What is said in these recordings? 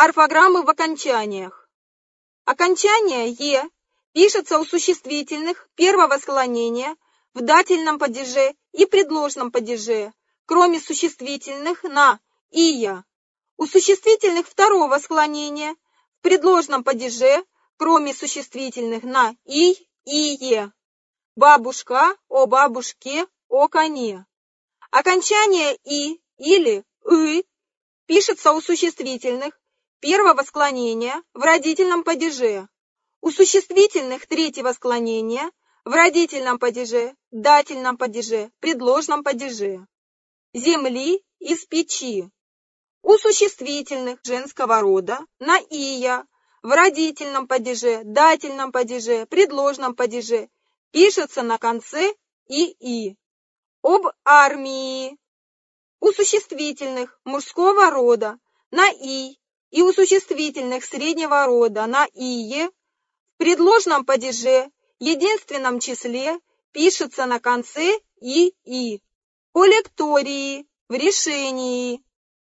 Орфограммы в окончаниях. Окончание «е» пишется у существительных первого склонения в дательном падеже и предложном падеже, кроме существительных на «ия». У существительных второго склонения в предложном падеже, кроме существительных на «ий», «ие». Бабушка, о бабушке, о коне. Окончание «и» или «ы» пишется у существительных первого склонения в родительном падеже, у существительных третьего склонения в родительном падеже, дательном падеже, предложном падеже. Земли из печи. У существительных женского рода на «ия» в родительном падеже, дательном падеже, предложном падеже пишется на конце «ии». Об армии. У существительных мужского рода на «и» и у существительных среднего рода на «ие» в предложном падеже, единственном числе пишется на конце «ии». О лектории, в решении.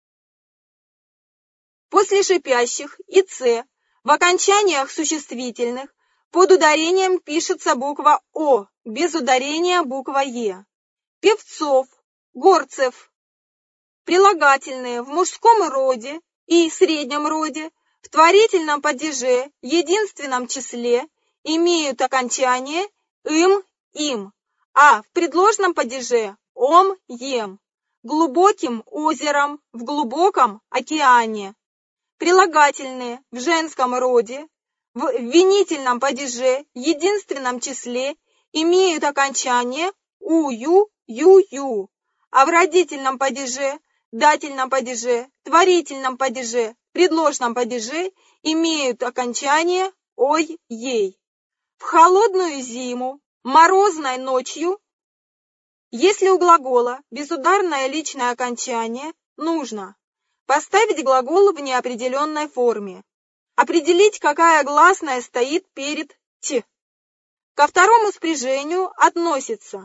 После шипящих и «ц» в окончаниях существительных под ударением пишется буква «о», без ударения буква «е». Певцов, горцев. Прилагательные в мужском роде и среднем роде в творительном падеже, единственном числе, имеют окончание «им», «им», а в предложном падеже «ом», «ем», глубоким озером, в глубоком океане. Прилагательные в женском роде в винительном падеже, единственном числе, имеют окончание «ую», «ю-ю», а в родительном падеже, дательном падеже, творительном падеже, предложном падеже имеют окончание «ой», «ей». В холодную зиму, морозной ночью, если у глагола безударное личное окончание, нужно поставить глагол в неопределенной форме, определить, какая гласная стоит перед «т». Ко второму спряжению относятся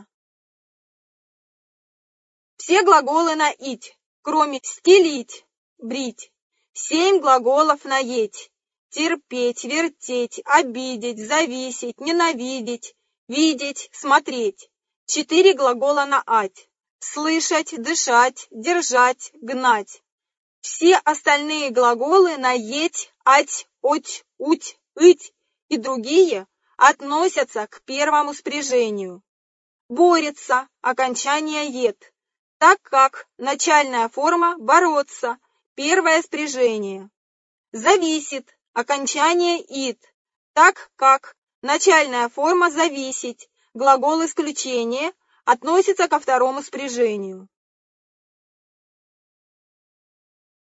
все глаголы на «ить», кроме «стелить», «брить», 7 глаголов на «еть», терпеть, вертеть, обидеть, зависеть, ненавидеть, видеть, смотреть, 4 глагола на «ать», слышать, дышать, держать, гнать. Все остальные глаголы на «еть», «ать», «оть», «уть», «ыть» и другие относятся к первому спряжению. Борется, окончание «ет», так как начальная форма «бороться», первое спряжение. Зависит, окончание «ит», так как начальная форма «зависеть», глагол исключения, относится ко второму спряжению.